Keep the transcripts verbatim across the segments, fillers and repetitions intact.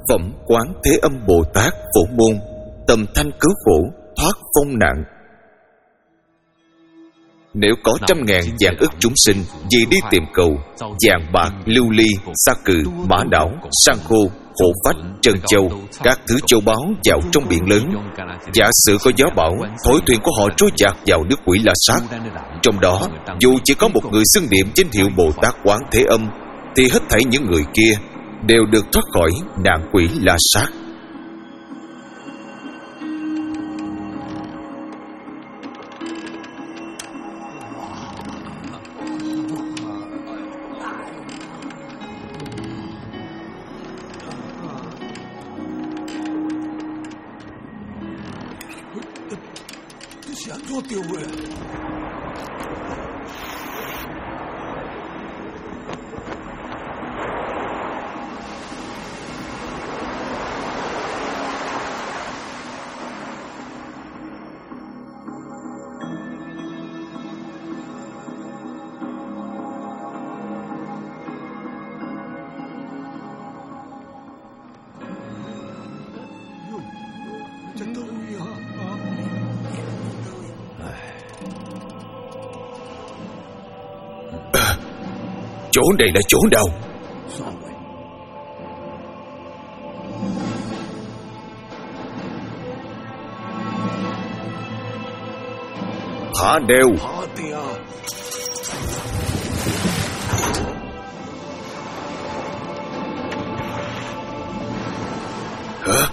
Phẩm Quán Thế Âm Bồ Tát Phổ Môn, tầm thanh cứu khổ, thoát phong nạn. Nếu có trăm ngàn vạn ức chúng sinh vì đi tìm cầu vàng bạc, lưu ly, sa cừ, mã não, san hô, hổ phách, trân châu, các thứ châu báu vào trong biển lớn, giả sử có gió bão, thổi thuyền của họ trôi dạt vào nước Quỷ La Sát. Trong đó, dù chỉ có một người xưng niệm danh hiệu Bồ Tát Quán Thế Âm, thì hết thảy những người kia đều được thoát khỏi nạn Quỷ La Sát. Chỗ này là chỗ nào? Thả neo. Hả?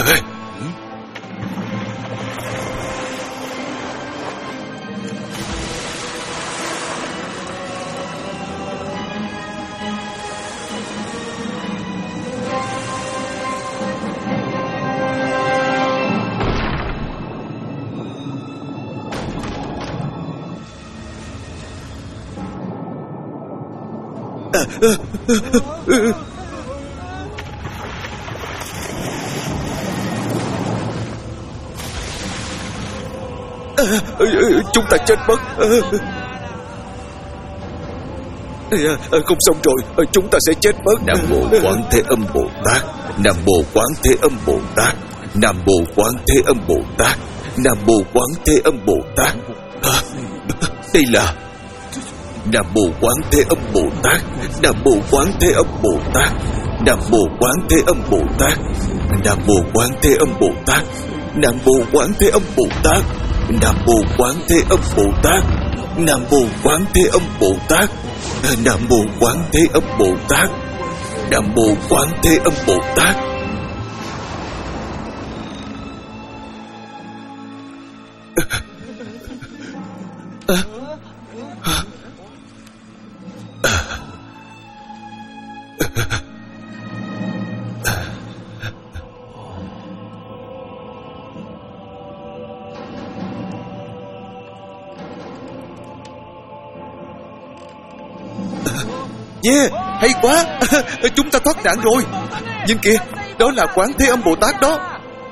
Chúng ta chết mất. Không xong rồi, chúng ta sẽ chết mất. Nam Mô Quán Thế Âm Bồ Tát, Nam Mô Quán Thế Âm Bồ Tát, Nam Mô Quán Thế Âm Bồ Tát, Nam Mô Quán Thế Âm Bồ Tát. Đây là Nam Mô Quán Thế Âm Bồ Tát, Nam Mô Quán Thế Âm Bồ Tát, Nam Mô Quán Thế Âm Bồ Tát, Nam Mô Quán Thế Âm Bồ Tát, Nam Mô Quán Thế Âm Bồ Tát, Nam Mô Quán Thế Âm Bồ Tát, Nam Mô Quán Thế Âm Bồ Tát, Nam Mô Quán Thế Âm Bồ Tát, Nam Mô Quán Thế Âm Bồ Tát. Yeah, hay quá. Chúng ta thoát nạn rồi. Nhìn kìa, đó là Quán Thế Âm Bồ Tát đó.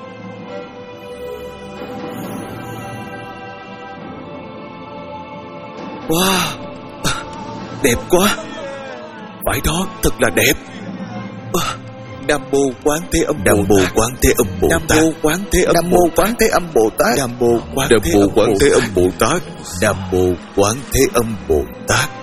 Wow, đẹp quá. Phải đó, thật là đẹp. Nam Mô Quán Thế Âm Nam Mô Quán Thế Âm Bồ Tát, Nam Mô Quán Thế Âm Nam Mô Quán Thế Âm Bồ Tát, Nam Mô Quán Thế Âm Bồ Tát, Nam Mô Quán Thế Âm Bồ Tát, Nam Mô Quán Thế Âm Bồ Tát.